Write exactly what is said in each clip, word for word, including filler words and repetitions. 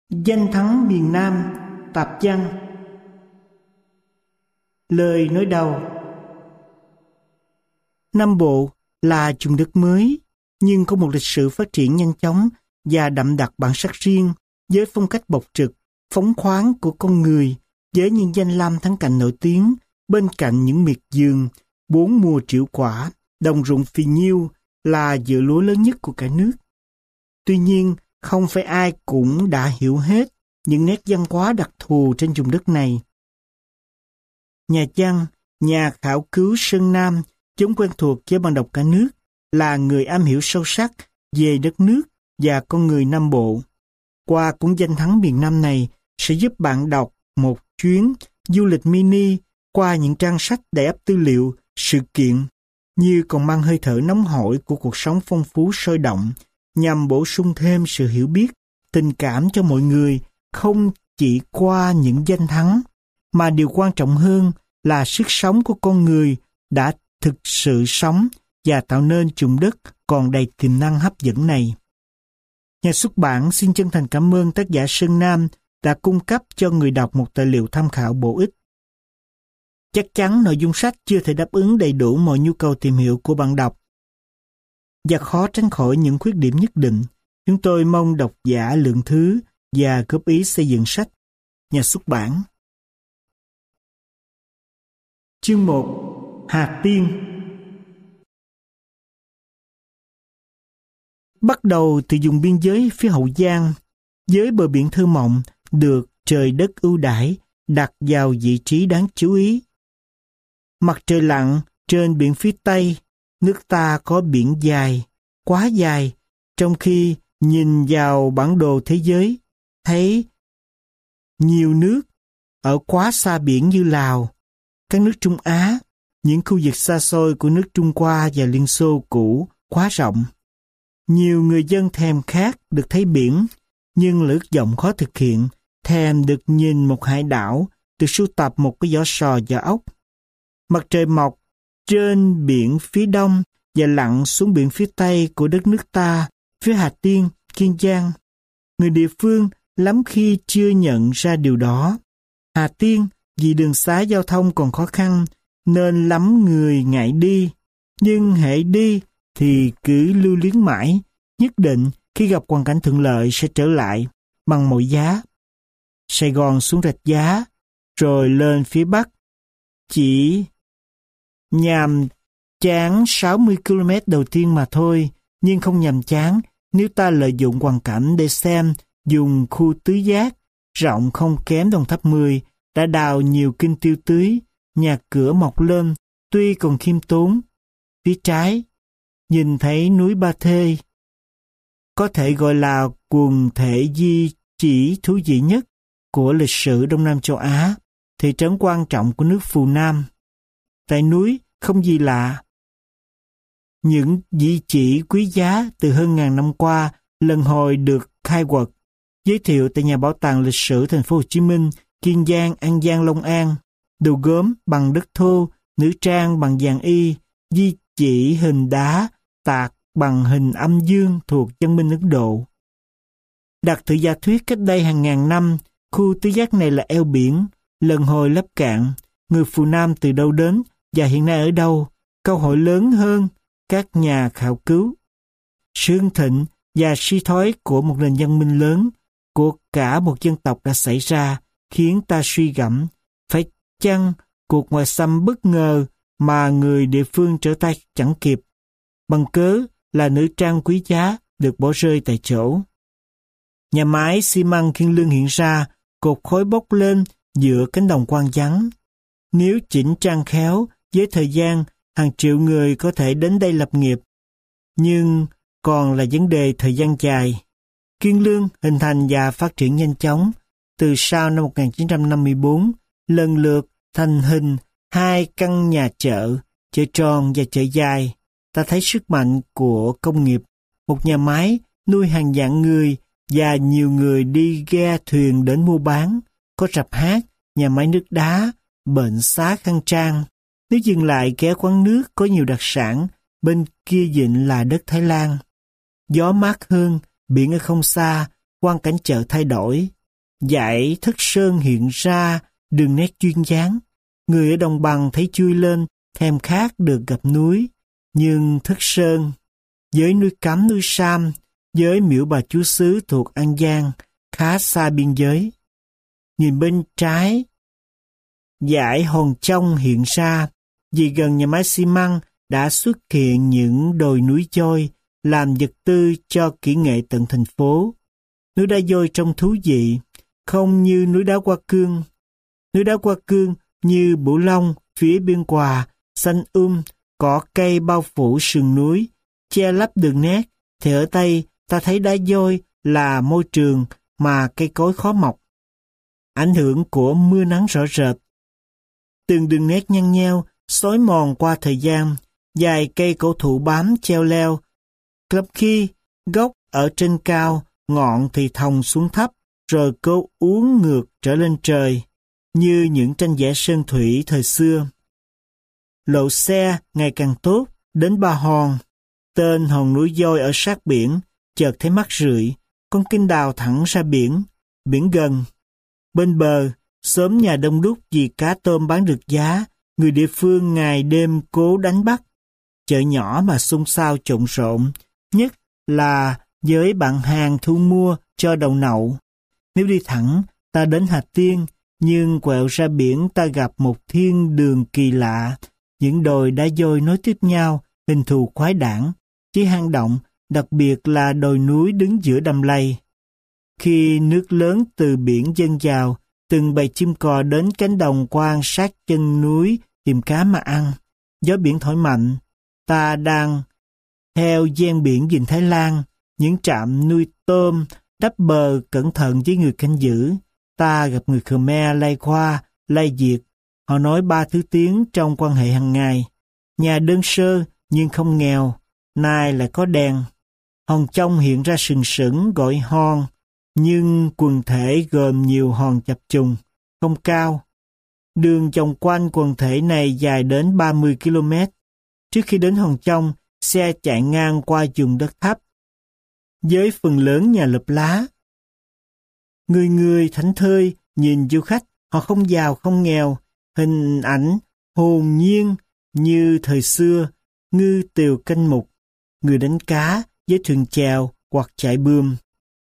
Danh thắng miền Nam, Tạp Văn. Lời nói đầu. Nam Bộ là vùng đất mới, nhưng có một lịch sử phát triển nhanh chóng và đậm đặc bản sắc riêng, với phong cách bộc trực, phóng khoáng của con người, với những danh lam thắng cảnh nổi tiếng, bên cạnh những miệt vườn, bốn mùa trĩu quả, đồng ruộng phì nhiêu là vựa lúa lớn nhất của cả nước. Tuy nhiên, không phải ai cũng đã hiểu hết những nét văn hóa đặc thù trên vùng đất này. Nhà văn, nhà khảo cứu Sơn Nam, vốn quen thuộc với bạn đọc cả nước, là người am hiểu sâu sắc về đất nước và con người Nam Bộ. Qua cuốn Danh thắng miền Nam này sẽ giúp bạn đọc một chuyến du lịch mini qua những trang sách đầy ắp tư liệu, sự kiện, như còn mang hơi thở nóng hổi của cuộc sống phong phú sôi động, nhằm bổ sung thêm sự hiểu biết, tình cảm cho mọi người, không chỉ qua những danh thắng, mà điều quan trọng hơn là sức sống của con người đã thực sự sống và tạo nên vùng đất còn đầy tiềm năng hấp dẫn này. Nhà xuất bản xin chân thành cảm ơn tác giả Sơn Nam đã cung cấp cho người đọc một tài liệu tham khảo bổ ích. Chắc chắn nội dung sách chưa thể đáp ứng đầy đủ mọi nhu cầu tìm hiểu của bạn đọc và khó tránh khỏi những khuyết điểm nhất định. Chúng tôi mong độc giả lượng thứ và góp ý xây dựng sách. Nhà xuất bản. Chương một. Hà Tiên. Bắt đầu từ vùng biên giới phía Hậu Giang, với bờ biển thơ mộng được trời đất ưu đãi đặt vào vị trí đáng chú ý. Mặt trời lặn trên biển phía Tây, nước ta có biển dài, quá dài, trong khi nhìn vào bản đồ thế giới, thấy nhiều nước ở quá xa biển như Lào, các nước Trung Á, những khu vực xa xôi của nước Trung Hoa và Liên Xô cũ quá rộng. Nhiều người dân thèm khát được thấy biển, nhưng là ước vọng khó thực hiện, thèm được nhìn một hải đảo, được sưu tập một cái vỏ sò vỏ ốc. Mặt trời mọc trên biển phía đông và lặn xuống biển phía tây của đất nước ta, phía Hà Tiên, Kiên Giang. Người địa phương lắm khi chưa nhận ra điều đó. Hà Tiên vì đường xá giao thông còn khó khăn nên lắm người ngại đi, nhưng hễ đi thì cứ lưu luyến mãi, nhất định khi gặp hoàn cảnh thuận lợi sẽ trở lại bằng mọi giá. Sài Gòn xuống Rạch Giá, rồi lên phía Bắc, chỉ nhàm chán sáu mươi ki lô mét đầu tiên mà thôi, nhưng không nhàm chán nếu ta lợi dụng hoàn cảnh để xem dùng khu tứ giác, rộng không kém Đồng Tháp mười, đã đào nhiều kênh tiêu tưới, nhà cửa mọc lên, tuy còn khiêm tốn. Phía trái, nhìn thấy núi Ba Thê, có thể gọi là quần thể di chỉ thú vị nhất của lịch sử Đông Nam châu Á, thị trấn quan trọng của nước Phù Nam. Tại núi không gì lạ. Những di chỉ quý giá từ hơn ngàn năm qua lần hồi được khai quật, giới thiệu tại nhà bảo tàng lịch sử thành phố Hồ Chí Minh, Kiên Giang, An Giang, Long An. Đồ gốm bằng đất thô, nữ trang bằng vàng y, di chỉ hình đá tạc bằng hình âm dương thuộc Văn minh Ấn Độ. Đặt từ giả thuyết cách đây hàng ngàn năm, khu tứ giác này là eo biển, lần hồi lấp cạn. Người Phù Nam từ đâu đến và hiện nay ở đâu? Câu hỏi lớn hơn các nhà khảo cứu. Sự hưng thịnh và suy thoái của một nền văn minh lớn, của cả một dân tộc đã xảy ra, khiến ta suy gẫm. Phải chăng cuộc ngoại xâm bất ngờ mà người địa phương trở tay chẳng kịp, bằng cớ là nữ trang quý giá được bỏ rơi tại chỗ? Nhà máy xi măng Kiên Lương hiện ra, cột khói bốc lên giữa cánh đồng hoang vắng. Nếu chỉnh trang khéo, với thời gian, hàng triệu người có thể đến đây lập nghiệp. Nhưng còn là vấn đề thời gian dài. Kiên Lương hình thành và phát triển nhanh chóng. Từ sau năm một nghìn chín trăm năm mươi tư, lần lượt thành hình hai căn nhà chợ, chợ tròn và chợ dài. Ta thấy sức mạnh của công nghiệp, một nhà máy nuôi hàng vạn người và nhiều người đi ghe thuyền đến mua bán, có rạp hát, nhà máy nước đá, bệnh xá khang trang. Nếu dừng lại ghé quán nước có nhiều đặc sản, bên kia vịnh là đất Thái Lan. Gió mát hơn, biển ở không xa, quang cảnh chợ thay đổi, Dải Thất Sơn hiện ra đường nét duyên dáng. Người ở đồng bằng thấy chui lên, thèm khát được gặp núi. Nhưng Thất Sơn, với núi Cấm, núi Sam, với miễu Bà Chúa Xứ thuộc An Giang, khá xa biên giới. Nhìn bên trái, dải Hòn Trong hiện ra, vì gần nhà máy xi măng đã xuất hiện những đồi núi dôi, làm vật tư cho kỹ nghệ tận thành phố. Núi đá dôi trông thú vị, không như núi đá Hoa Cương. Núi đá Hoa Cương như Bửu Long phía biên Hòa, xanh um, cỏ cây bao phủ sườn núi, che lấp đường nét, thì ở Tây ta thấy đá dôi là môi trường mà cây cối khó mọc. Ảnh hưởng của mưa nắng rõ rệt. Từng đường nét nhăn nheo, xói mòn qua thời gian, dài cây cổ thụ bám treo leo. Lắm khi, gốc ở trên cao, ngọn thì thòng xuống thấp, rồi cố uốn ngược trở lên trời, như những tranh vẽ sơn thủy thời xưa. Lộ xe ngày càng tốt, đến Ba Hòn. Tên hòn núi dôi ở sát biển, chợt thấy mắt rượi, con kênh đào thẳng ra biển, biển gần. Bên bờ, xóm nhà đông đúc vì cá tôm bán được giá, người địa phương ngày đêm cố đánh bắt. Chợ nhỏ mà xôn xao trộn rộn, nhất là với bạn hàng thu mua cho đầu nậu. Nếu đi thẳng, ta đến Hà Tiên, nhưng quẹo ra biển ta gặp một thiên đường kỳ lạ, những đồi đá dôi nối tiếp nhau, hình thù quái đản, chỉ hang động, đặc biệt là đồi núi đứng giữa đầm lầy. Khi nước lớn từ biển dâng vào, từng bầy chim cò đến cánh đồng quan sát chân núi tìm cá mà ăn. Gió biển thổi mạnh, ta đang theo ven biển Vịnh Thái Lan, những trạm nuôi tôm đắp bờ cẩn thận với người canh giữ. Ta gặp người Khmer lay qua, lay Việt. Họ nói ba thứ tiếng trong quan hệ hàng ngày. Nhà đơn sơ nhưng không nghèo, nay lại có đèn. Hòn Trong hiện ra sừng sững gọi hòn, nhưng quần thể gồm nhiều hòn chập trùng, không cao. Đường vòng quanh quần thể này dài đến ba mươi ki lô mét. Trước khi đến Hòn Trong, xe chạy ngang qua vùng đất thấp, với phần lớn nhà lợp lá. Người người thảnh thơi nhìn du khách, họ không giàu không nghèo, hình ảnh hồn nhiên như thời xưa, ngư tiều canh mục, người đánh cá với thuyền chèo hoặc chạy bươm.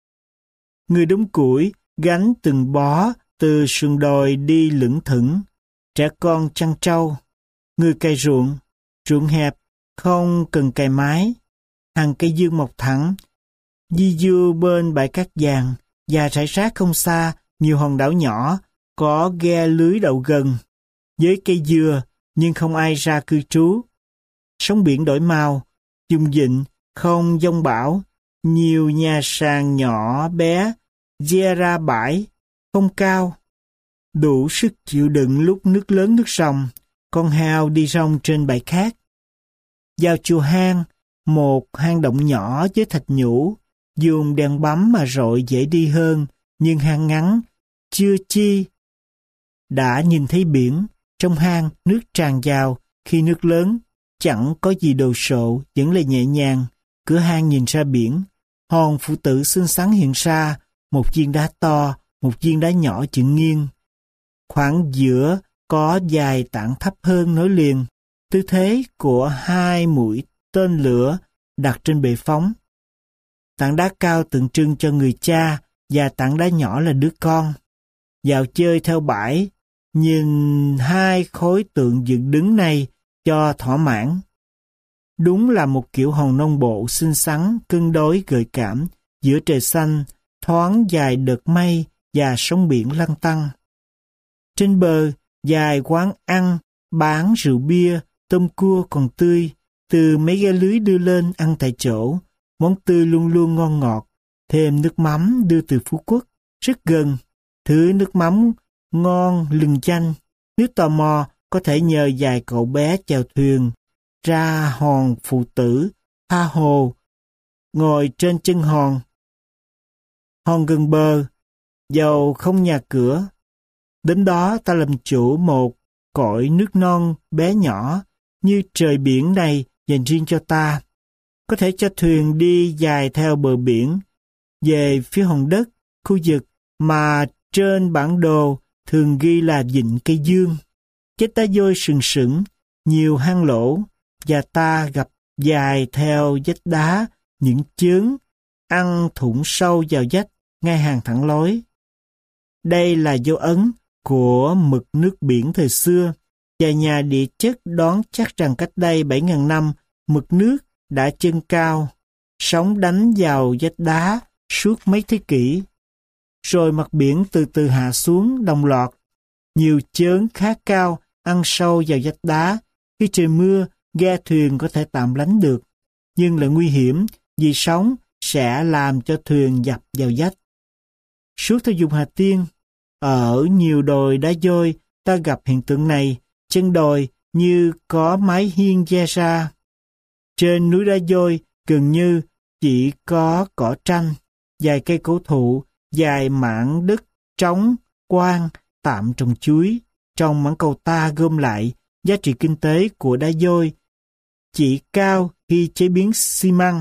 Người đống củi gánh từng bó từ sườn đồi đi lững thững, trẻ con chăn trâu, người cày ruộng, ruộng hẹp, không cần cày mái, hàng cây dương mọc thẳng, di du bên bãi cát vàng, và rải rác không xa, nhiều hòn đảo nhỏ, có ghe lưới đậu gần, với cây dừa, nhưng không ai ra cư trú. Sóng biển đổi màu, vùng vịnh, không giông bão, nhiều nhà sàn nhỏ bé, dè ra bãi, không cao, đủ sức chịu đựng lúc nước lớn nước ròng, con heo đi rong trên bãi cát. Vào chùa hang, một hang động nhỏ với thạch nhũ, dùng đèn bấm mà rọi dễ đi hơn, nhưng hang ngắn, chưa chi. Đã nhìn thấy biển, trong hang nước tràn vào, khi nước lớn, chẳng có gì đồ sộ, vẫn là nhẹ nhàng. Cửa hang nhìn ra biển, hòn phụ tử xinh xắn hiện ra, một viên đá to, một viên đá nhỏ chững nghiêng. Khoảng giữa có vài tảng thấp hơn nối liền, tư thế của hai mũi tên lửa đặt trên bệ phóng. Tảng đá cao tượng trưng cho người cha và tảng đá nhỏ là đứa con. Dạo chơi theo bãi, nhìn hai khối tượng dựng đứng này cho thỏa mãn. Đúng là một kiểu hòn nông bộ xinh xắn, cân đối gợi cảm, giữa trời xanh, thoáng dài đợt mây và sóng biển lăn tăn. Trên bờ, dài quán ăn, bán rượu bia, tôm cua còn tươi, từ mấy ghe lưới đưa lên ăn tại chỗ. Món tươi luôn luôn ngon ngọt, thêm nước mắm đưa từ Phú Quốc, rất gần. Thứ nước mắm ngon lừng chanh. Nếu tò mò, có thể nhờ vài cậu bé chèo thuyền ra hòn phụ tử, tha hồ, ngồi trên chân hòn. Hòn gần bờ, dầu không nhà cửa. Đến đó ta làm chủ một cõi nước non bé nhỏ, như trời biển này dành riêng cho ta. Có thể cho thuyền đi dài theo bờ biển, về phía hòn đất, khu vực mà trên bản đồ thường ghi là vịnh Cây Dương. Vách đá vôi sừng sững, nhiều hang lỗ, và ta gặp dài theo vách đá những chướng ăn thủng sâu vào vách ngay hàng thẳng lối. Đây là dấu ấn của mực nước biển thời xưa, và nhà địa chất đoán chắc rằng cách đây bảy nghìn năm, mực nước đã dâng cao, sóng đánh vào vách đá suốt mấy thế kỷ. Rồi mặt biển từ từ hạ xuống đồng loạt. Nhiều chớn khá cao ăn sâu vào vách đá. Khi trời mưa, ghe thuyền có thể tạm lánh được, nhưng lại nguy hiểm vì sóng sẽ làm cho thuyền dập vào vách. Suốt theo vùng Hà Tiên, ở nhiều đồi đá vôi ta gặp hiện tượng này. Chân đồi như có mái hiên che ra. Trên núi đá vôi gần như chỉ có cỏ tranh, vài cây cổ thụ, vài mảng đất trống, quang, tạm trồng chuối. Trong mảng cầu ta gom lại, giá trị kinh tế của đá vôi chỉ cao khi chế biến xi măng.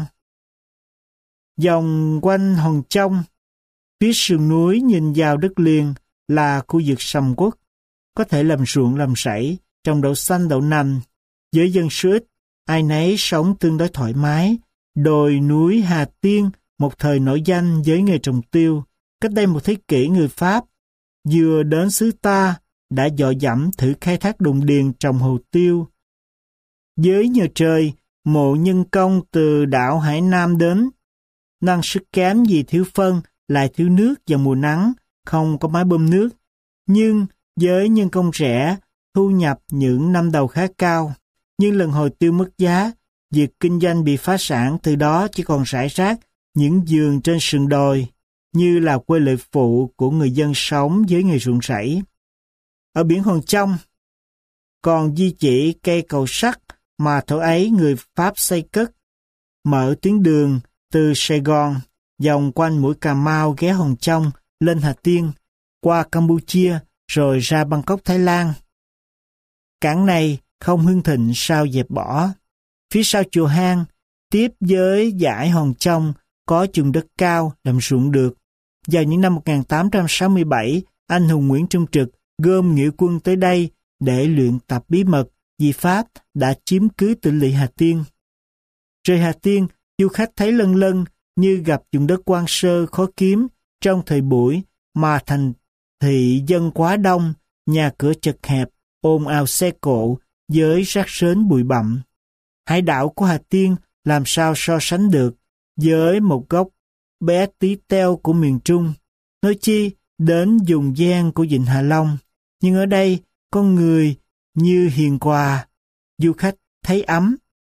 Vòng quanh Hòn Trong, phía sườn núi nhìn vào đất liền là khu vực sầm uất, có thể làm ruộng làm rẫy, trồng đậu xanh đậu nành. Với dân số ít, ai nấy sống tương đối thoải mái. Đồi núi Hà Tiên một thời nổi danh với nghề trồng tiêu. Cách đây một thế kỷ, người Pháp vừa đến xứ ta đã dọ dẫm thử khai thác đồng điền trồng hồ tiêu. Với nhờ trời, mộ nhân công từ đảo Hải Nam đến. Năng suất kém vì thiếu phân, lại thiếu nước vào mùa nắng, không có máy bơm nước. Nhưng với nhân công rẻ, thu nhập những năm đầu khá cao. Nhưng lần hồi tiêu mất giá, việc kinh doanh bị phá sản, từ đó chỉ còn rải rác những vườn trên sườn đồi, như là quê lệ phụ của người dân sống với nghề ruộng rẫy. Ở biển Hòn Trong, còn di chỉ cây cầu sắt mà thời ấy người Pháp xây cất, mở tuyến đường từ Sài Gòn, vòng quanh mũi Cà Mau ghé Hòn Trong, lên Hà Tiên, qua Campuchia, rồi ra Bangkok, Thái Lan. Cảng này không hưng thịnh sao dẹp bỏ. Phía sau chùa Hang, tiếp với dải Hòn Trong, có vùng đất cao làm ruộng được. Vào những năm một nghìn tám trăm sáu mươi bảy, anh hùng Nguyễn Trung Trực gom nghĩa quân tới đây để luyện tập bí mật vì Pháp đã chiếm cứ tỉnh lỵ Hà Tiên. Rời Hà Tiên, du khách thấy lân lân như gặp vùng đất hoang sơ khó kiếm trong thời buổi mà thành thị dân quá đông, nhà cửa chật hẹp, ồn ào xe cộ với rác rến bụi bặm. Hải đảo của Hà Tiên làm sao so sánh được với một góc bé tí teo của miền Trung, nói chi đến vùng gian của vịnh Hạ Long. Nhưng ở đây, con người như hiền hòa, du khách thấy ấm.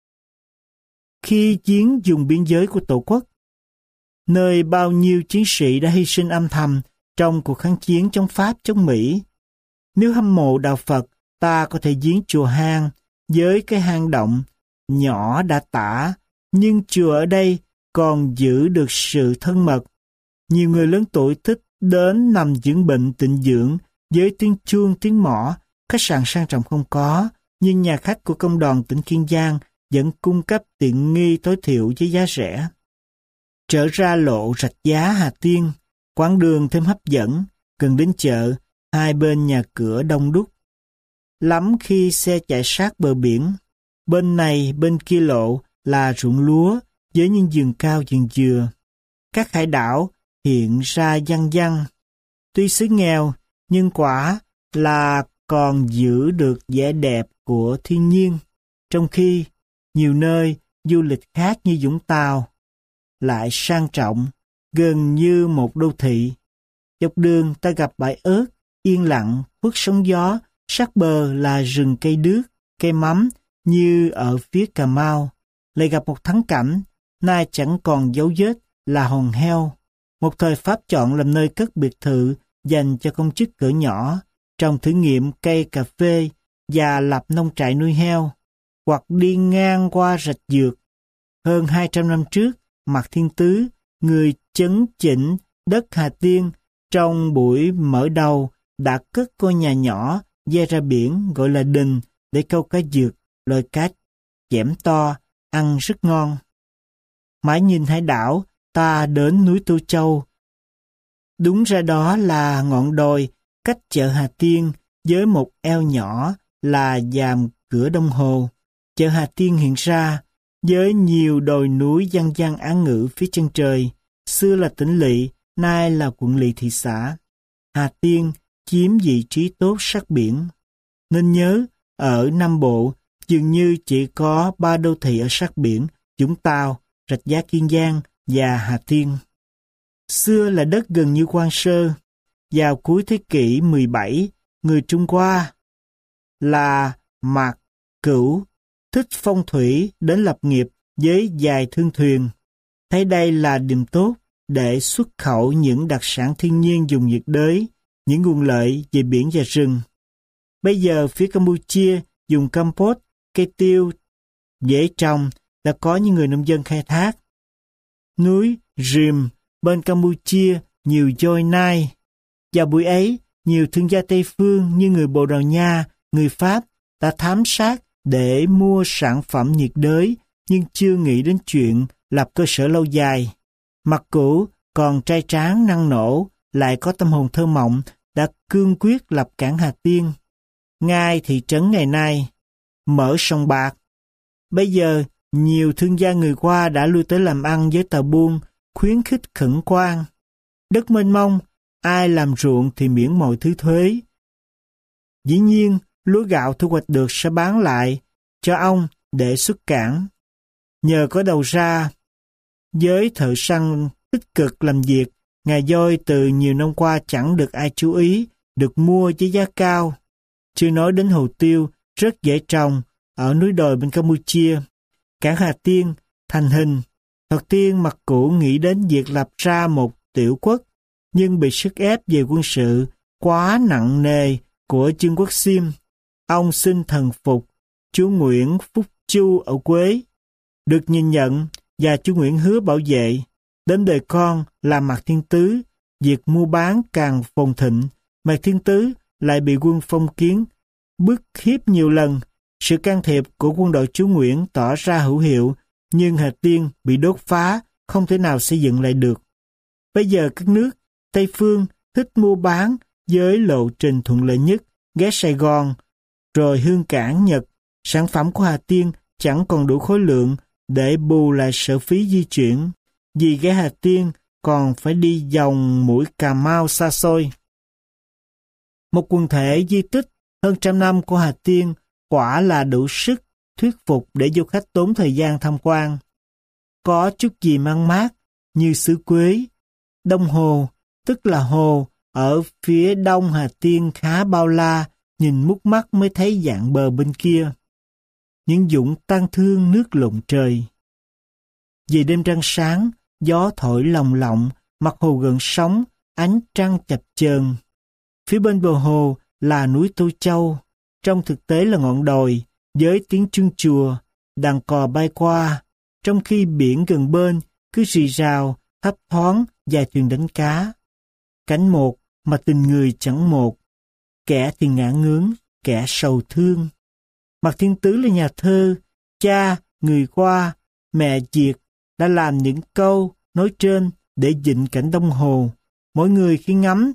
Khi chiến vùng biên giới của Tổ quốc, nơi bao nhiêu chiến sĩ đã hy sinh âm thầm trong cuộc kháng chiến chống Pháp, chống Mỹ. Nếu hâm mộ đạo Phật, ta có thể viếng chùa Hang với cái hang động nhỏ đã tả, nhưng chùa ở đây còn giữ được sự thân mật. Nhiều người lớn tuổi thích đến nằm dưỡng bệnh tịnh dưỡng với tiếng chuông tiếng mõ. Khách sạn sang trọng không có, nhưng nhà khách của công đoàn tỉnh Kiên Giang vẫn cung cấp tiện nghi tối thiểu với giá rẻ. Trở ra lộ Rạch Giá Hà Tiên, quãng đường thêm hấp dẫn, gần đến chợ, hai bên nhà cửa đông đúc. Lắm khi xe chạy sát bờ biển, bên này bên kia lộ là ruộng lúa với những vườn cao vườn dừa. Các hải đảo hiện ra văng văng. Tuy xứ nghèo, nhưng quả là còn giữ được vẻ đẹp của thiên nhiên, trong khi nhiều nơi du lịch khác như Vũng Tàu lại sang trọng, gần như một đô thị. Dọc đường ta gặp bãi ớt, yên lặng, khuất sóng gió, sát bờ là rừng cây đước, cây mắm như ở phía Cà Mau. Lại gặp một thắng cảnh, nay chẳng còn dấu vết là Hòn Heo, một thời Pháp chọn làm nơi cất biệt thự dành cho công chức cỡ nhỏ, trồng thử nghiệm cây cà phê và lập nông trại nuôi heo, hoặc đi ngang qua rạch Dược. Hơn hai trăm năm trước, Mạc Thiên Tứ, người chấn chỉnh đất Hà Tiên, trong buổi mở đầu đã cất ngôi nhà nhỏ ve ra biển gọi là đình để câu cá dược, loại cá chẽm to, ăn rất ngon. Mãi nhìn hải đảo, ta đến núi Tô Châu. Đúng ra đó là ngọn đồi cách chợ Hà Tiên với một eo nhỏ là dàm cửa Đông Hồ. Chợ Hà Tiên hiện ra với nhiều đồi núi giăng giăng Án Ngữ phía chân trời. Xưa là tỉnh lỵ, nay là quận lỵ thị xã. Hà Tiên chiếm vị trí tốt sát biển. Nên nhớ, ở Nam Bộ, dường như chỉ có ba đô thị ở sát biển: Vũng Tàu, Rạch Giá Kiên Giang và Hà Tiên. Xưa là đất gần như hoang sơ. Vào cuối thế kỷ mười bảy, người Trung Hoa là Mạc Cửu thích phong thủy đến lập nghiệp với vài thương thuyền. Thấy đây là điểm tốt để xuất khẩu những đặc sản thiên nhiên vùng nhiệt đới, những nguồn lợi về biển và rừng. Bây giờ phía Campuchia dùng compost, cây tiêu dễ trồng đã có những người nông dân khai thác. Núi Rìm bên Campuchia nhiều dôi nai. Vào buổi ấy, nhiều thương gia Tây Phương như người Bồ Đào Nha, người Pháp đã thám sát để mua sản phẩm nhiệt đới nhưng chưa nghĩ đến chuyện lập cơ sở lâu dài. Mặc Cửu còn trai tráng năng nổ, lại có tâm hồn thơ mộng, đã cương quyết lập cảng Hà Tiên, ngay thị trấn ngày nay, mở sông bạc. Bây giờ, nhiều thương gia người Hoa đã lui tới làm ăn với tàu buôn, khuyến khích khẩn quan. Đất mênh mông, ai làm ruộng thì miễn mọi thứ thuế. Dĩ nhiên, lúa gạo thu hoạch được sẽ bán lại cho ông để xuất cảng. Nhờ có đầu ra, với thợ săn tích cực làm việc, ngà voi từ nhiều năm qua chẳng được ai chú ý, được mua với giá cao. Chưa nói đến hồ tiêu, rất dễ trồng ở núi đồi bên Campuchia. Cảng Hà Tiên thành hình. Thoạt tiên Mặc Cửu nghĩ đến việc lập ra một tiểu quốc, nhưng bị sức ép về quân sự quá nặng nề của Trương Quốc Xiêm. Ông xin thần phục chúa Nguyễn Phúc Chu ở Quế, được nhìn nhận và chúa Nguyễn hứa bảo vệ. Đến đời con là Mạc Thiên Tứ, việc mua bán càng phồn thịnh. Mạc Thiên Tứ lại bị quân phong kiến bức hiếp nhiều lần. Sự can thiệp của quân đội chúa Nguyễn tỏ ra hữu hiệu, nhưng Hà Tiên bị đốt phá, không thể nào xây dựng lại được. Bây giờ các nước Tây Phương thích mua bán với lộ trình thuận lợi nhất, ghé Sài Gòn, rồi Hương Cảng Nhật. Sản phẩm của Hà Tiên chẳng còn đủ khối lượng để bù lại sở phí di chuyển, vì ghé Hà Tiên còn phải đi vòng mũi Cà Mau xa xôi. Một quần thể di tích hơn trăm năm của Hà Tiên quả là đủ sức thuyết phục để du khách tốn thời gian tham quan. Có chút gì mang mát như xứ Quế. Đông Hồ, tức là hồ ở phía đông Hà Tiên khá bao la, nhìn mút mắt mới thấy dạng bờ bên kia. Những dũng tang thương nước lộn trời. Về đêm trăng sáng, gió thổi lồng lộng, mặt hồ gần sóng, ánh trăng chập chờn. Phía bên bờ hồ là núi Tô Châu, trong thực tế là ngọn đồi, với tiếng chuông chùa, đàn cò bay qua, trong khi biển gần bên cứ rì rào, thấp thoáng vài thuyền đánh cá. Cảnh một mà tình người chẳng một, kẻ thì ngã ngướng, kẻ sầu thương. Mạc Thiên Tứ là nhà thơ, cha, người Hoa, mẹ Việt đã làm những câu nói trên để dựng cảnh Đông Hồ. Mỗi người khi ngắm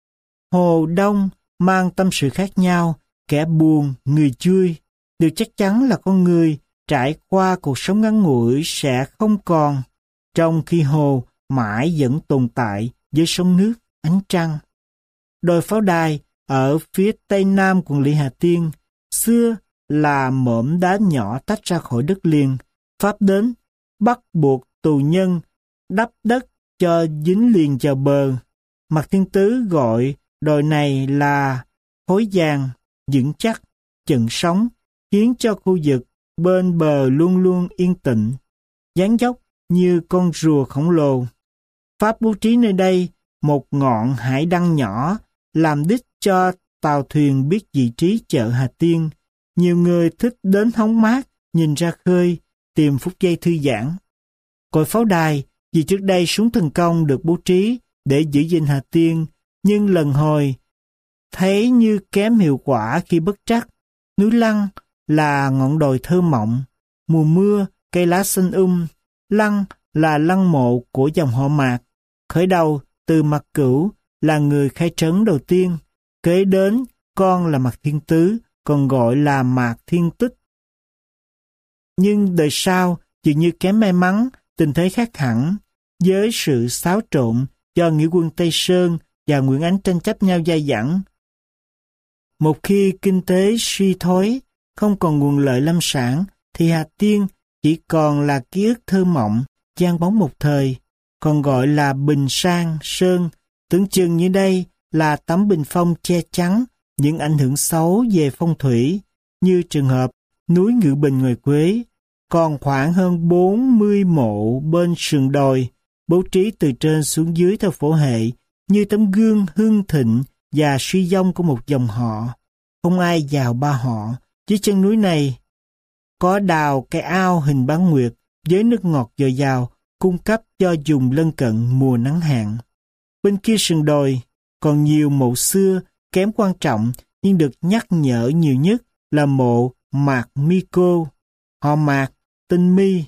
hồ Đông mang tâm sự khác nhau, kẻ buồn, người vui. Điều chắc chắn là con người trải qua cuộc sống ngắn ngủi sẽ không còn, trong khi hồ mãi vẫn tồn tại với sông nước, ánh trăng. Đồi Pháo Đài ở phía tây nam quận lỵ Hà Tiên xưa là mỏm đá nhỏ tách ra khỏi đất liền. Pháp đến bắt buộc tù nhân đắp đất cho dính liền vào bờ. Mạc Thiên Tứ gọi đồi này là khối vàng, vững chắc, chận sóng, khiến cho khu vực bên bờ luôn luôn yên tĩnh, dáng dốc như con rùa khổng lồ. Pháp bố trí nơi đây một ngọn hải đăng nhỏ, làm đích cho tàu thuyền biết vị trí chợ Hà Tiên. Nhiều người thích đến hóng mát, nhìn ra khơi, tìm phút giây thư giãn. Cội pháo đài, vì trước đây súng thần công được bố trí để giữ gìn Hà Tiên, nhưng lần hồi thấy như kém hiệu quả khi bất trắc. Núi Lăng là ngọn đồi thơ mộng, mùa mưa, cây lá xanh um. Lăng là lăng mộ của dòng họ Mạc, khởi đầu từ Mạc Cửu là người khai trấn đầu tiên, kế đến con là Mạc Thiên Tứ, còn gọi là Mạc Thiên Tích. Nhưng đời sau dường như kém may mắn, tình thế khác hẳn, với sự xáo trộn do nghĩa quân Tây Sơn và Nguyễn Ánh tranh chấp nhau dai dẳng. Một khi kinh tế suy thoái, không còn nguồn lợi lâm sản, thì Hà Tiên chỉ còn là ký ức thơ mộng, vang bóng một thời, còn gọi là Bình Sang Sơn, tưởng chừng như đây là tấm bình phong che chắn những ảnh hưởng xấu về phong thủy, như trường hợp núi Ngự Bình ngoài Quế, còn khoảng hơn bốn mươi mộ bên sườn đồi, bố trí từ trên xuống dưới theo phổ hệ, như tấm gương hưng thịnh và suy vong của một dòng họ. Không ai vào ba họ. Dưới chân núi này có đào cái ao hình bán nguyệt với nước ngọt dồi dào, cung cấp cho vùng lân cận mùa nắng hạn. Bên kia sườn đồi còn nhiều mộ xưa kém quan trọng, nhưng được nhắc nhở nhiều nhất là mộ Mạc Mi Cô, họ Mạc, tên Mi.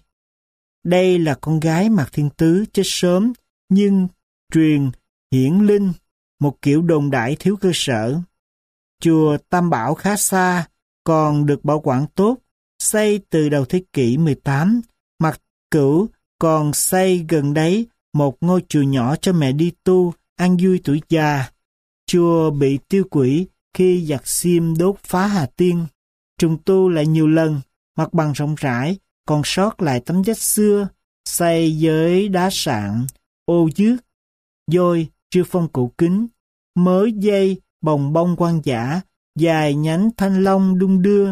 Đây là con gái Mạc Thiên Tứ chết sớm, nhưng truyền hiển linh, một kiểu đồn đại thiếu cơ sở. Chùa Tam Bảo khá xa, còn được bảo quản tốt, xây từ đầu thế kỷ mười tám. Mạc Cửu còn xây gần đấy một ngôi chùa nhỏ cho mẹ đi tu, an vui tuổi già. Chùa bị tiêu quỷ khi giặc Xiêm đốt phá Hà Tiên. Trùng tu lại nhiều lần, mặt bằng rộng rãi, còn sót lại tấm vách xưa, xây với đá sạn, ô dước, vôi, rêu phong cổ kính, mớ dây, bồng bông quan dã, dài nhánh thanh long đung đưa.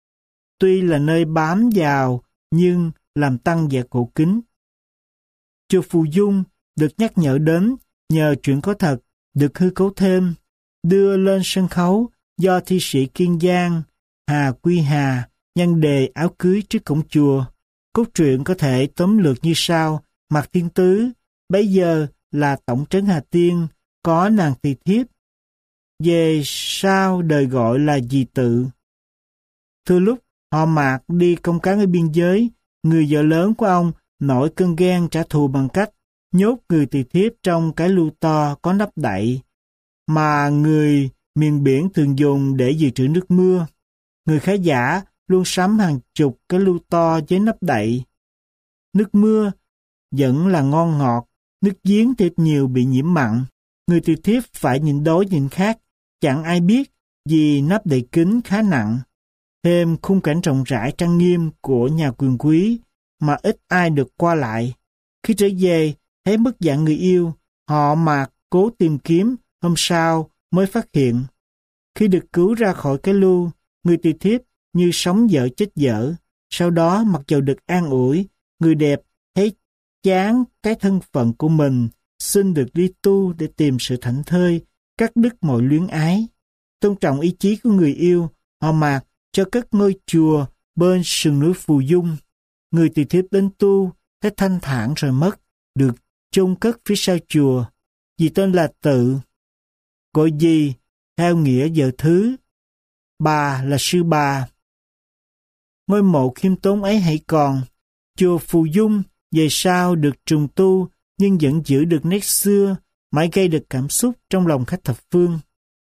Tuy là nơi bám vào, nhưng làm tăng vẻ cổ kính. Chùa Phù Dung được nhắc nhở đến nhờ chuyện có thật, được hư cấu thêm, đưa lên sân khấu do thi sĩ Kiên Giang, Hà Quy Hà, nhân đề áo cưới trước cổng chùa. Cốt truyện có thể tóm lược như sau: Mạc Thiên Tứ bấy giờ là tổng trấn Hà Tiên, có nàng tỳ thiếp, về sau đời gọi là Dì Tự. Thưa lúc họ Mạc đi công cán ở biên giới, người vợ lớn của ông nổi cơn ghen trả thù bằng cách nhốt người tỳ thiếp trong cái lu to có nắp đậy, mà người miền biển thường dùng để dự trữ nước mưa. Người khá giả luôn sắm hàng chục cái lu to với nắp đậy. Nước mưa vẫn là ngon ngọt, nước giếng thì nhiều bị nhiễm mặn. Người tỳ thiếp phải nhịn đói nhịn khát, chẳng ai biết vì nắp đậy kín khá nặng. Thêm khung cảnh rộng rãi trang nghiêm của nhà quyền quý mà ít ai được qua lại. Khi trở về, thấy mất dạng người yêu, họ Mạc cố tìm kiếm, hôm sau mới phát hiện. Khi được cứu ra khỏi cái lu, người tỳ thiếp như sống dở chết dở. Sau đó, mặc dù được an ủi, người đẹp thấy chán cái thân phận của mình, xin được đi tu để tìm sự thảnh thơi, cắt đứt mọi luyến ái. Tôn trọng ý chí của người yêu, họ Mạc cho cất ngôi chùa bên sườn núi Phù Dung. Người tỳ thiếp đến tu, thấy thanh thản rồi mất, được chôn cất phía sau chùa. Dì tên là Tự, gọi dì theo nghĩa vợ thứ, bà là sư bà. Ngôi mộ khiêm tốn ấy hãy còn. Chùa Phù Dung về sau được trùng tu nhưng vẫn giữ được nét xưa, mãi gây được cảm xúc trong lòng khách thập phương.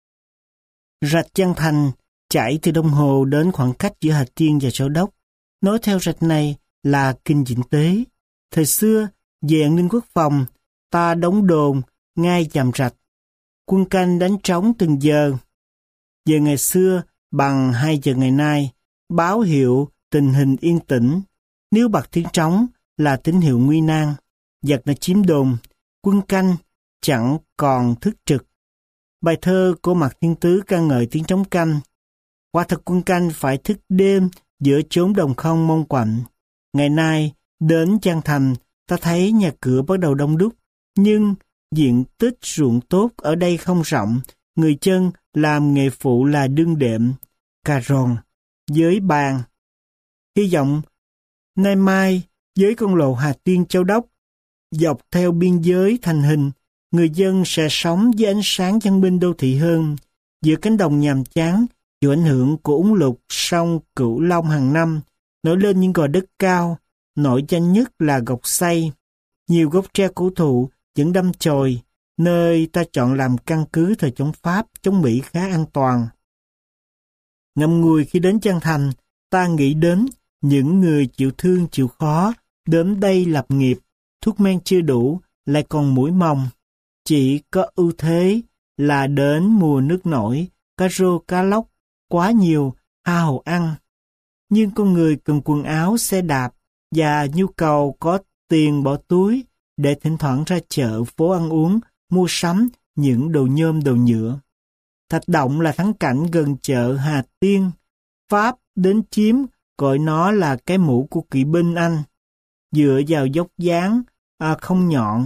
Rạch Giang Thành chảy từ Đông Hồ đến khoảng cách giữa Hà Tiên và Châu Đốc. Nối theo rạch này là Kinh Vĩnh Tế. Thời xưa, về an ninh quốc phòng, ta đóng đồn ngay chạm rạch. Quân canh đánh trống từng giờ. Giờ ngày xưa bằng hai giờ ngày nay, báo hiệu tình hình yên tĩnh. Nếu bật tiếng trống là tín hiệu nguy nan. Giặc đã chiếm đồn, quân canh chẳng còn thức trực. Bài thơ của Mạc Thiên Tứ ca ngợi tiếng trống canh. Quả thật quân canh phải thức đêm giữa chốn đồng không mông quạnh. Ngày nay, đến Giang Thành, ta thấy nhà cửa bắt đầu đông đúc, nhưng diện tích ruộng tốt ở đây không rộng, người chân làm nghề phụ là đương đệm, cà ròn, với bàn. Hy vọng nay mai với con lộ Hà Tiên Châu Đốc dọc theo biên giới thành hình, người dân sẽ sống với ánh sáng văn minh đô thị hơn. Giữa cánh đồng nhàm chán, chịu ảnh hưởng của úng lụt sông Cửu Long hàng năm, nổi lên những gò đất cao, nổi danh nhất là Gọc Xây. Nhiều gốc tre cổ thụ vẫn đâm chồi, nơi ta chọn làm căn cứ thời chống Pháp, chống Mỹ khá an toàn. Ngậm ngùi khi đến Chân Thành, ta nghĩ đến những người chịu thương chịu khó, đến đây lập nghiệp, thuốc men chưa đủ, lại còn mũi mồng. Chỉ có ưu thế là đến mùa nước nổi, cá rô cá lóc quá nhiều, hao hầu ăn. Nhưng con người cần quần áo, xe đạp và nhu cầu có tiền bỏ túi để thỉnh thoảng ra chợ phố ăn uống, mua sắm những đồ nhôm đồ nhựa. Thạch Động là thắng cảnh gần chợ Hà Tiên. Pháp đến chiếm gọi nó là cái mũ của kỵ binh Anh, dựa vào dốc dáng à, không nhọn.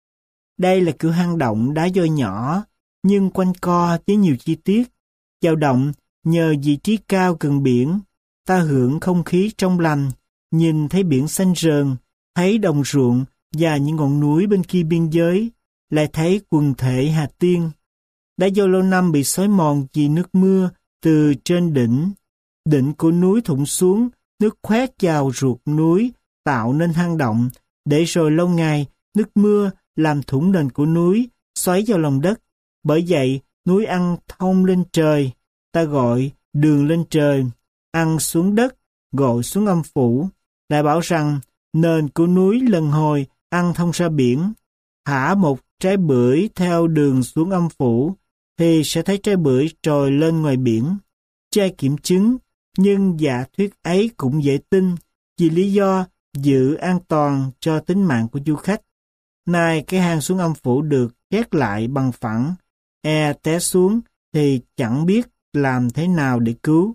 Đây là kiểu hang động đá vôi nhỏ, nhưng quanh co với nhiều chi tiết. Vào động nhờ vị trí cao gần biển, ta hưởng không khí trong lành, nhìn thấy biển xanh rờn, thấy đồng ruộng và những ngọn núi bên kia biên giới, lại thấy quần thể Hà Tiên. Đã do lâu năm bị xói mòn vì nước mưa từ trên đỉnh. Đỉnh của núi thủng xuống, nước khoét vào ruột núi, tạo nên hang động, để rồi lâu ngày, nước mưa làm thủng nền của núi, xoáy vào lòng đất. Bởi vậy, núi ăn thông lên trời, ta gọi đường lên trời, ăn xuống đất, gọi xuống âm phủ. Lại bảo rằng, nền của núi lần hồi ăn thông ra biển. Thả một trái bưởi theo đường xuống âm phủ, thì sẽ thấy trái bưởi trồi lên ngoài biển. Chưa ai kiểm chứng, nhưng giả thuyết ấy cũng dễ tin, vì lý do giữ an toàn cho tính mạng của du khách. Nay cái hang xuống âm phủ được khét lại bằng phẳng, e té xuống thì chẳng biết làm thế nào để cứu.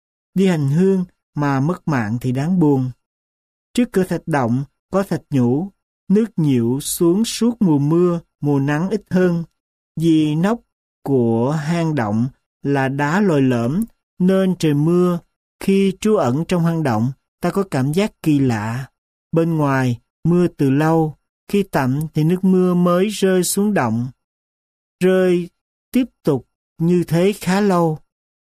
Đi hành hương mà mất mạng thì đáng buồn. Trước cửa Thạch Động có thạch nhũ, nước nhiễu xuống suốt mùa mưa, mùa nắng ít hơn. Vì nóc của hang động là đá lồi lõm, nên trời mưa, khi trú ẩn trong hang động, ta có cảm giác kỳ lạ. Bên ngoài, mưa từ lâu, khi tạnh thì nước mưa mới rơi xuống động. Rơi tiếp tục như thế khá lâu.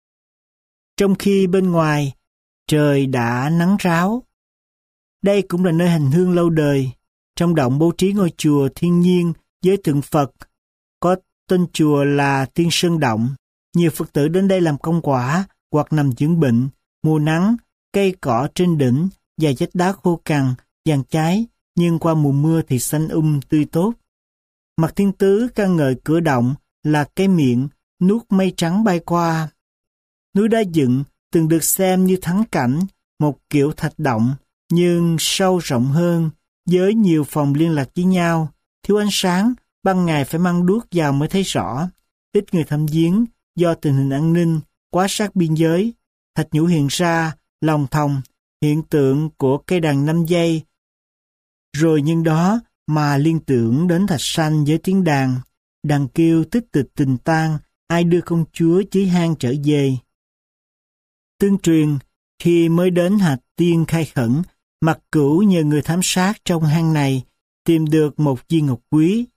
Trong khi bên ngoài, trời đã nắng ráo. Đây cũng là nơi hành hương lâu đời. Trong động bố trí ngôi chùa thiên nhiên với tượng Phật, có tên chùa là Tiên Sơn Động. Nhiều Phật tử đến đây làm công quả hoặc nằm dưỡng bệnh. Mùa nắng, cây cỏ trên đỉnh và vách đá khô cằn, vàng cháy, nhưng qua mùa mưa thì xanh um tươi tốt. Mạc Thiên Tứ ca ngợi cửa động là cái miệng nuốt mây trắng bay qua. Núi đá dựng từng được xem như thắng cảnh, một kiểu thạch động, nhưng sâu rộng hơn, với nhiều phòng liên lạc với nhau, thiếu ánh sáng, ban ngày phải mang đuốc vào mới thấy rõ. Ít người thăm viếng do tình hình an ninh quá sát biên giới. Thạch nhũ hiện ra lòng thòng, hiện tượng của cây đàn năm dây. Rồi nhưng đó mà liên tưởng đến thạch xanh với tiếng đàn, đàn kêu tích tịch tình tang, ai đưa công chúa chí hang trở về. Tương truyền, khi mới đến Hà Tiên khai khẩn, Mặc Cửu nhờ người thám sát trong hang này tìm được một viên ngọc quý.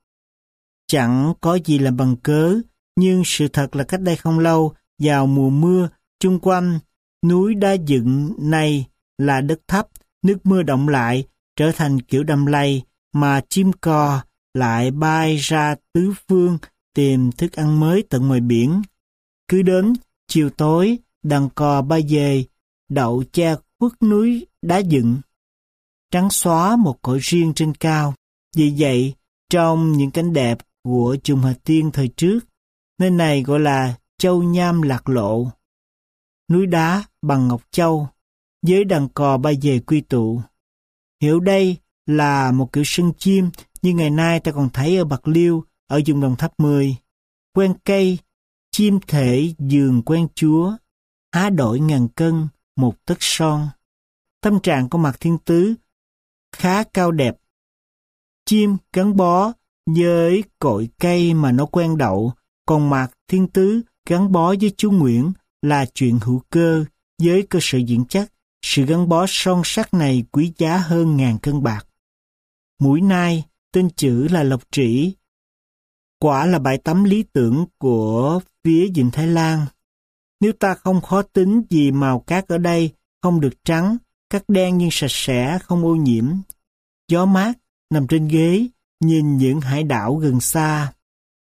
Chẳng có gì làm bằng cớ, nhưng sự thật là cách đây không lâu, vào mùa mưa, chung quanh núi đá dựng này là đất thấp, nước mưa động lại, trở thành kiểu đầm lầy, mà chim cò lại bay ra tứ phương tìm thức ăn mới tận ngoài biển. Cứ đến chiều tối, đàn cò bay về, đậu che khuất núi đá dựng, trắng xóa một cõi riêng trên cao. Vì vậy, trong những cảnh đẹp của chùm Hà Tiên thời trước, nơi này gọi là Châu Nham Lạc Lộ. Núi đá bằng ngọc châu, với đàn cò bay về quy tụ. Hiểu đây là một kiểu sân chim như ngày nay ta còn thấy ở Bạc Liêu, ở vùng Đồng Tháp mười. Quen cây, chim thể giường quen chúa, há đổi ngàn cân, một tấc son. Tâm trạng của Mạc Thiên Tứ khá cao đẹp. Chim gắn bó với cội cây mà nó quen đậu, còn Mạc Thiên Tứ gắn bó với chú Nguyễn là chuyện hữu cơ với cơ sở vững chắc. Sự gắn bó son sắc này quý giá hơn ngàn cân bạc. Mũi Nai, tên chữ là Lộc Trĩ. Quả là bãi tắm lý tưởng của phía vịnh Thái Lan. Nếu ta không khó tính vì màu cát ở đây không được trắng, cát đen nhưng sạch sẽ, không ô nhiễm. Gió mát, nằm trên ghế, nhìn những hải đảo gần xa.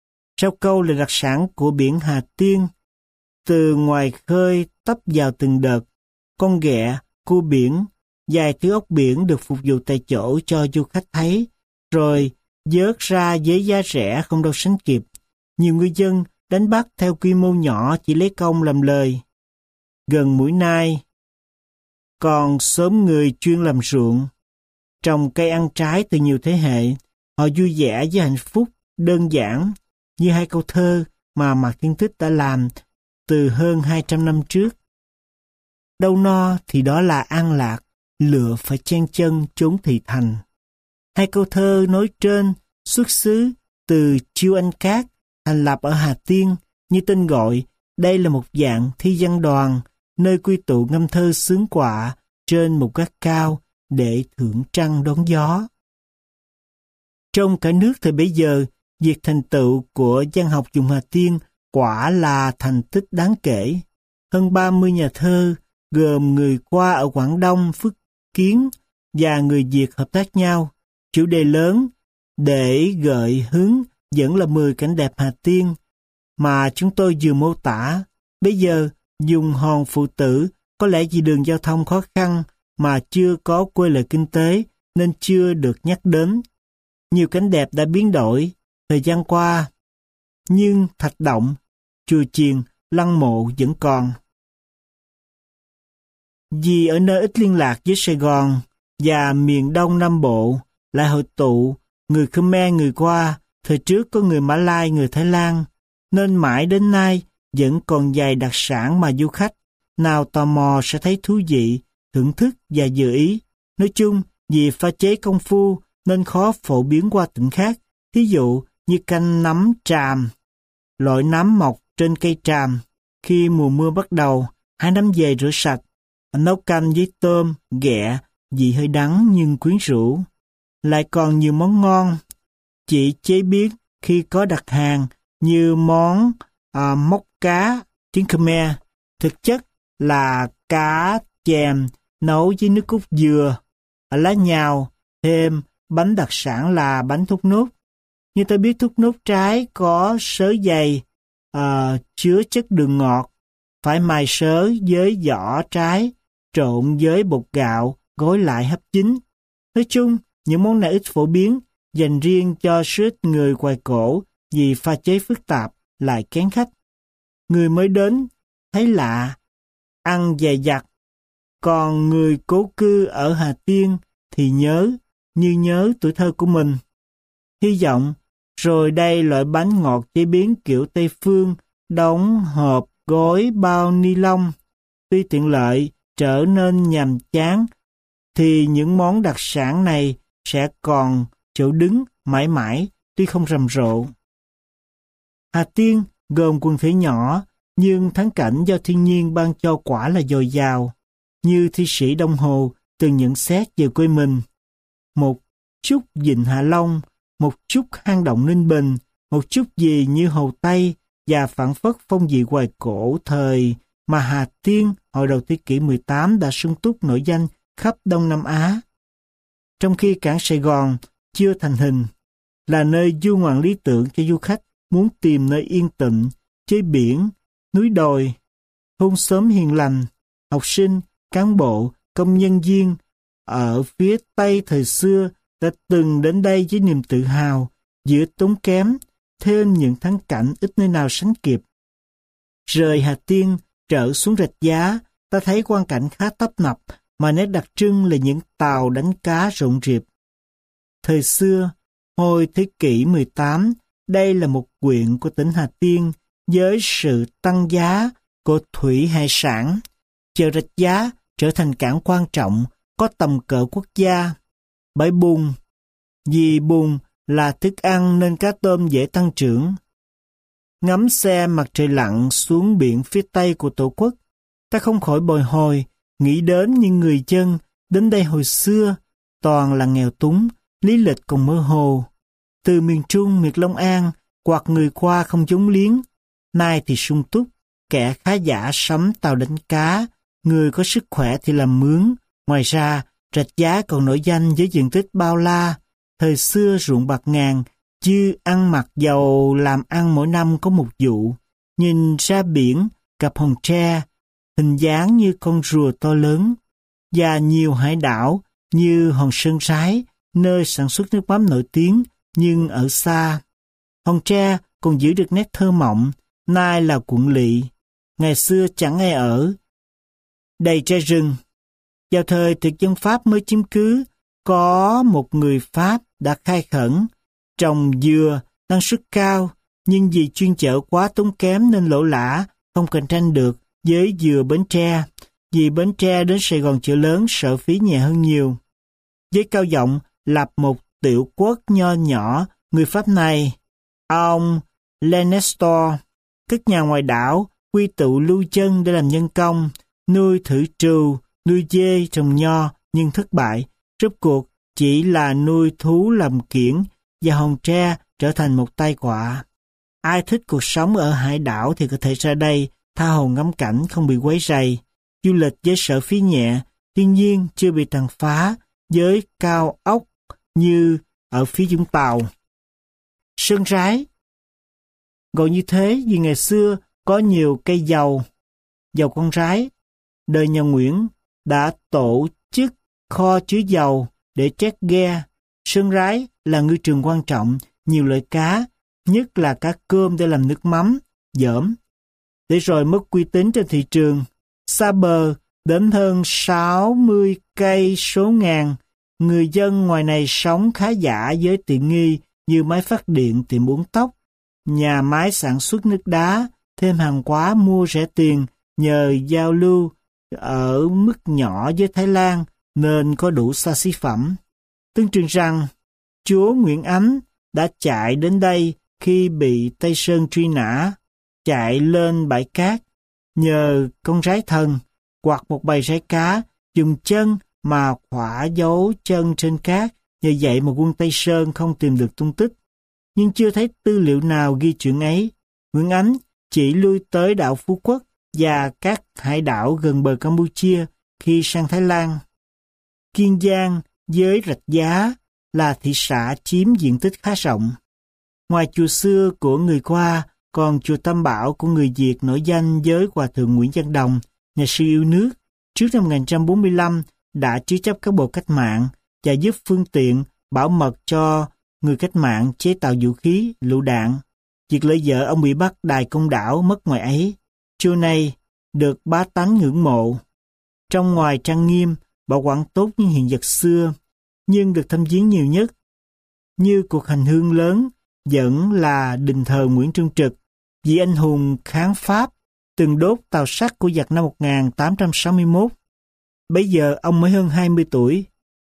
Rau câu là đặc sản của biển Hà Tiên. Từ ngoài khơi tấp vào từng đợt, con ghẹ, cua biển, vài thứ ốc biển được phục vụ tại chỗ cho du khách thấy, rồi vớt ra với giá rẻ không đâu sánh kịp. Nhiều ngư dân đánh bắt theo quy mô nhỏ chỉ lấy công làm lời. Gần mũi Nai, còn xóm người chuyên làm ruộng, trồng cây ăn trái từ nhiều thế hệ. Họ vui vẻ với hạnh phúc đơn giản như hai câu thơ mà Mạc Thiên Thích đã làm từ hơn hai trăm năm trước. Đâu no thì đó là an lạc, lựa phải chen chân chốn thị thành. Hai câu thơ nói trên xuất xứ từ Chiêu Anh Cát, thành lập ở Hà Tiên. Như tên gọi, đây là một dạng thi văn đoàn, nơi quy tụ ngâm thơ xướng quạ trên một gác cao để thưởng trăng đón gió. Trong cả nước thời bấy giờ, việc thành tựu của văn học vùng Hà Tiên quả là thành tích đáng kể. Hơn ba mươi nhà thơ, gồm người Hoa ở Quảng Đông, Phước Kiến và người Việt hợp tác nhau. Chủ đề lớn để gợi hứng vẫn là mười cảnh đẹp Hà Tiên mà chúng tôi vừa mô tả. Bây giờ, dùng hòn phụ tử có lẽ vì đường giao thông khó khăn mà chưa có quỹ lợi kinh tế nên chưa được nhắc đến. Nhiều cảnh đẹp đã biến đổi thời gian qua, nhưng thạch động, chùa chiền, lăng mộ vẫn còn. Vì ở nơi ít liên lạc với Sài Gòn và miền Đông Nam Bộ lại hội tụ người Khmer, người Hoa, thời trước có người Mã Lai, người Thái Lan, nên mãi đến nay vẫn còn vài đặc sản mà du khách nào tò mò sẽ thấy thú vị, thưởng thức và dự ý. Nói chung, vì pha chế công phu nên khó phổ biến qua tỉnh khác. Thí dụ như canh nấm tràm, loại nấm mọc trên cây tràm. Khi mùa mưa bắt đầu, hái nấm về rửa sạch, nấu canh với tôm, ghẹ, vị hơi đắng nhưng quyến rũ. Lại còn nhiều món ngon, chỉ chế biến khi có đặt hàng như món à, móc cá, tiếng Khmer, thực chất là cá chèm nấu với nước cốt dừa, lá nhào, thêm bánh đặc sản là bánh thốt nốt. Như ta biết thốt nốt trái có sớ dày, à, chứa chất đường ngọt, phải mài sớ với vỏ trái, trộn với bột gạo, gói lại hấp chín. Nói chung, những món này ít phổ biến, dành riêng cho số ít người ngoài cổ vì pha chế phức tạp lại kén khách. Người mới đến thấy lạ, ăn dè dặt, còn người cố cư ở Hà Tiên thì nhớ như nhớ tuổi thơ của mình. Hy vọng rồi đây loại bánh ngọt chế biến kiểu Tây Phương, đóng hộp gói bao ni lông, tuy tiện lợi trở nên nhàm chán, thì những món đặc sản này sẽ còn chỗ đứng mãi mãi, tuy không rầm rộ. Hà Tiên gồm quần thể nhỏ, nhưng thắng cảnh do thiên nhiên ban cho quả là dồi dào. Như thi sĩ Đông Hồ từng nhận xét về quê mình: một chút Vịnh Hạ Long, một chút hang động Ninh Bình, một chút gì như Hồ Tây, và phảng phất phong vị hoài cổ thời mà Hà Tiên hồi đầu thế kỷ mười tám đã sung túc nổi danh khắp Đông Nam Á. Trong khi cảng Sài Gòn chưa thành hình, là nơi du ngoạn lý tưởng cho du khách muốn tìm nơi yên tĩnh, chơi biển, núi đồi, thôn xóm hiền lành, học sinh, cán bộ, công nhân viên ở phía Tây thời xưa đã từng đến đây với niềm tự hào, giữa tốn kém, thêm những thắng cảnh ít nơi nào sánh kịp. Rời Hà Tiên trở xuống Rạch Giá, ta thấy quang cảnh khá tấp nập, mà nét đặc trưng là những tàu đánh cá rộn rịp. Thời xưa, hồi thế kỷ mười tám, đây là một huyện của tỉnh Hà Tiên với sự tăng giá của thủy hải sản. Chợ Rạch Giá trở thành cảng quan trọng, có tầm cỡ quốc gia. Bãi bùn, vì bùn là thức ăn nên cá tôm dễ tăng trưởng. Ngắm xe mặt trời lặn xuống biển phía tây của Tổ quốc, ta không khỏi bồi hồi, nghĩ đến những người dân đến đây hồi xưa, toàn là nghèo túng, lý lịch còn mơ hồ. Từ miền Trung, miệt Long An, hoặc người qua không giống liếng, nay thì sung túc, kẻ khá giả sắm tàu đánh cá, người có sức khỏe thì làm mướn. Ngoài ra, Rạch Giá còn nổi danh với diện tích bao la, thời xưa ruộng bạc ngàn, chứ ăn mặc giàu làm ăn mỗi năm có một vụ. Nhìn ra biển, cặp hòn tre, hình dáng như con rùa to lớn, và nhiều hải đảo như hòn Sơn Rái, nơi sản xuất nước mắm nổi tiếng, nhưng ở xa. Hòn tre còn giữ được nét thơ mộng, nay là quận lỵ. Ngày xưa chẳng ai ở, đầy tre rừng. Vào thời thực dân Pháp mới chiếm cứ, có một người Pháp đã khai khẩn, trồng dừa, năng suất cao, nhưng vì chuyên chở quá tốn kém nên lỗ lã, không cạnh tranh được với dừa Bến Tre. Vì Bến Tre đến Sài Gòn chợ lớn sợ phí nhẹ hơn nhiều. Với cao vọng lập một tiểu quốc nho nhỏ, người Pháp này, ông Lenestor, các nhà ngoài đảo, quy tụ lưu chân để làm nhân công, nuôi thử trù, nuôi dê, trồng nho, nhưng thất bại. Rốt cuộc chỉ là nuôi thú làm kiểng và hòn tre trở thành một tai họa. Ai thích cuộc sống ở hải đảo thì có thể ra đây, tha hồ ngắm cảnh không bị quấy rầy. Du lịch với sở phí nhẹ, thiên nhiên chưa bị tàn phá với cao ốc như ở phía Vũng Tàu. Sơn Rái gọi như thế vì ngày xưa có nhiều cây dầu, dầu con rái. Đời nhà Nguyễn đã tổ chức kho chứa dầu để trét ghe. Sơn Rái là ngư trường quan trọng, nhiều loại cá, nhất là cá cơm để làm nước mắm, dởm. Để rồi mất uy tín trên thị trường. Xa bờ đến hơn sáu mươi cây số ngàn, người dân ngoài này sống khá giả với tiện nghi như máy phát điện, tiệm uống tóc, nhà máy sản xuất nước đá, thêm hàng hóa mua rẻ tiền nhờ giao lưu ở mức nhỏ với Thái Lan nên có đủ xa xỉ phẩm. Tương truyền rằng chúa Nguyễn Ánh đã chạy đến đây khi bị Tây Sơn truy nã, chạy lên bãi cát nhờ con rái thần hoặc một bầy rái cá, dùng chân mà khỏa dấu chân trên cát, nhờ vậy mà quân Tây Sơn không tìm được tung tích. Nhưng chưa thấy tư liệu nào ghi chuyện ấy. Nguyễn Ánh chỉ lui tới đảo Phú Quốc và các hải đảo gần bờ Campuchia khi sang Thái Lan. Kiên Giang với Rạch Giá là thị xã chiếm diện tích khá rộng. Ngoài chùa xưa của người Hoa, còn chùa Tam Bảo của người Việt nổi danh với Hòa thượng Nguyễn Văn Đồng, nhà sư yêu nước, trước năm một nghìn chín trăm bốn mươi lăm đã chứa chấp các bộ cách mạng và giúp phương tiện bảo mật cho người cách mạng chế tạo vũ khí, lựu đạn. Việc lấy vợ ông bị bắt đài Công Đảo mất ngoài ấy. Chùa này được bá tánh ngưỡng mộ. Trong ngoài trang nghiêm, bảo quản tốt những hiện vật xưa, nhưng được thăm viếng nhiều nhất, như cuộc hành hương lớn, vẫn là đình thờ Nguyễn Trung Trực, vị anh hùng kháng Pháp, từng đốt tàu sắt của giặc năm một nghìn tám trăm sáu mươi mốt. Bấy giờ ông mới hơn hai mươi tuổi.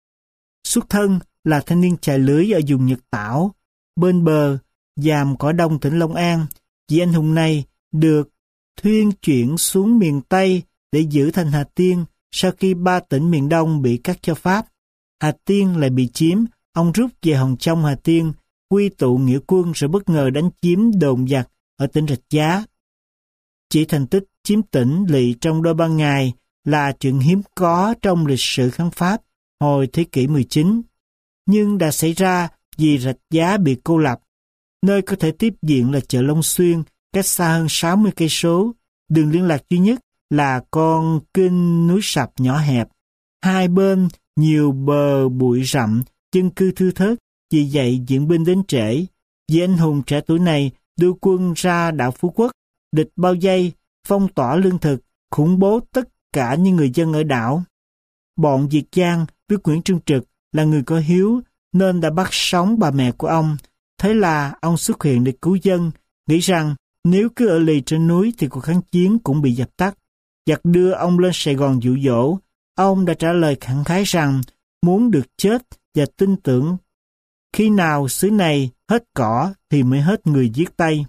Xuất thân là thanh niên chài lưới ở vùng Nhật Tảo, bên bờ Giàm Cỏ Đông tỉnh Long An. Vị anh hùng này được thuyên chuyển xuống miền Tây để giữ thành Hà Tiên sau khi ba tỉnh miền Đông bị cắt cho Pháp. Hà Tiên lại bị chiếm, ông rút về Hòn Trong Hà Tiên, quy tụ nghĩa quân rồi bất ngờ đánh chiếm đồn giặc ở tỉnh Rạch Giá. Chỉ thành tích chiếm tỉnh lỵ trong đôi ba ngày là chuyện hiếm có trong lịch sử kháng Pháp hồi thế kỷ mười chín, nhưng đã xảy ra vì Rạch Giá bị cô lập. Nơi có thể tiếp diện là chợ Long Xuyên, cách xa hơn sáu mươi cây số. Đường liên lạc duy nhất là con kênh núi sập nhỏ hẹp. Hai bên nhiều bờ bụi rậm, dân cư thưa thớt, vì vậy viện binh đến trễ. Vị anh hùng trẻ tuổi này đưa quân ra đảo Phú Quốc, địch bao vây, phong tỏa lương thực, khủng bố tất cả những người dân ở đảo. Bọn Việt Giang biết Nguyễn Trung Trực là người có hiếu nên đã bắt sống bà mẹ của ông. Thế là ông xuất hiện để cứu dân, nghĩ rằng nếu cứ ở lì trên núi thì cuộc kháng chiến cũng bị dập tắt. Giặc đưa ông lên Sài Gòn dụ dỗ. Ông đã trả lời khẳng khái rằng muốn được chết và tin tưởng khi nào xứ này hết cỏ thì mới hết người giết Tây.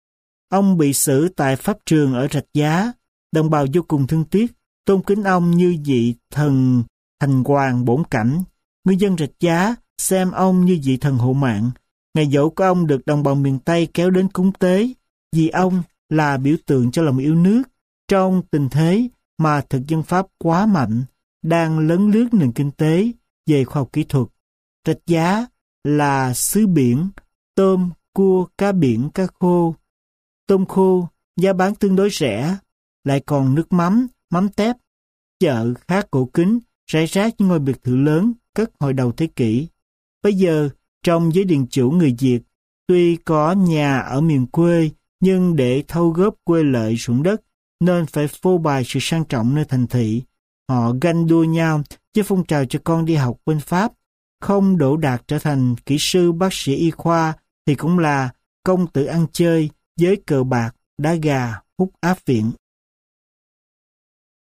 Ông bị xử tại pháp trường ở Rạch Giá. Đồng bào vô cùng thương tiếc, tôn kính ông như vị thần thành hoàng bổn cảnh. Người dân Rạch Giá xem ông như vị thần hộ mạng. Ngày dỗ của ông được đồng bào miền Tây kéo đến cúng tế, vì ông là biểu tượng cho lòng yêu nước trong tình thế mà thực dân Pháp quá mạnh, đang lấn lướt nền kinh tế về khoa học kỹ thuật. Rạch Giá là xứ biển, tôm, cua, cá biển, cá khô. Tôm khô, giá bán tương đối rẻ, lại còn nước mắm, mắm tép. Chợ khá cổ kính, rải rác những ngôi biệt thự lớn, cất hồi đầu thế kỷ. Bây giờ, trong giới điền chủ người Việt, tuy có nhà ở miền quê, nhưng để thâu góp quê lợi ruộng đất, nên phải phô bày sự sang trọng nơi thành thị. Họ ganh đua nhau với phong trào cho con đi học bên Pháp. Không đỗ đạt trở thành kỹ sư bác sĩ y khoa thì cũng là công tử ăn chơi với cờ bạc, đá gà, hút áp viện.